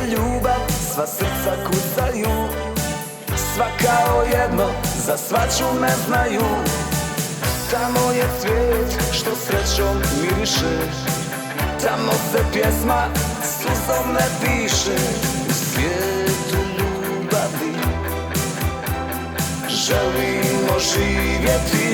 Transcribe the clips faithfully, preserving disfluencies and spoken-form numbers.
je ljubav, sva srca kucaju. Sva kao jedno, za svaču ne znaju. Tamo je cvijet što srećom miriše, tamo se pjesma suzom ne piše. U svijetu ljubavi želimo živjeti.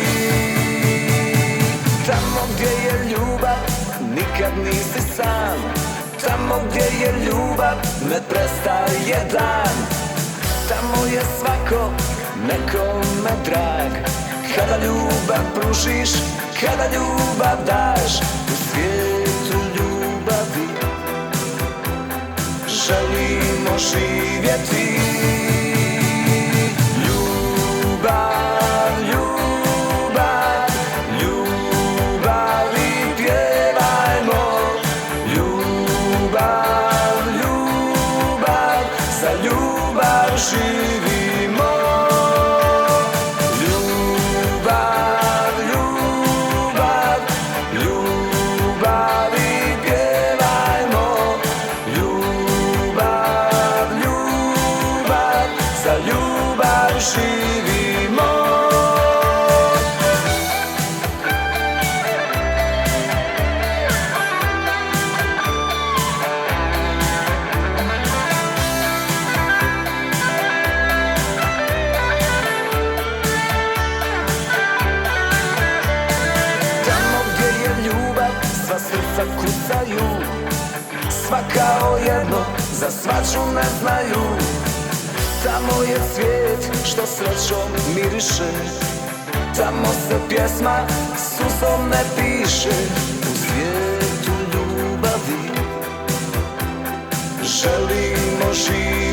Tamo gdje je ljubav nikad nisi sam. Tamo gdje je ljubav ne prestaje dan. Tamo je svako nekome drag. Kada ljubav pružiš, kada ljubav daš. U svijetu ljubavi želimo živjeti. Ljubav, ljubav, ljubavi pjevajmo. Ljubav, ljubav, za ljubav živimo. Ljubav, ljubav, ljubavi pjevajmo. Ljubav, ljubav, za ljubav živimo. Sva srca kucaju, sva kao jedno, za svaču ne znaju. Tamo je cvijet što srećom miriše, tamo se pjesma suzom ne piše. U svijetu ljubavi želimo živjeti.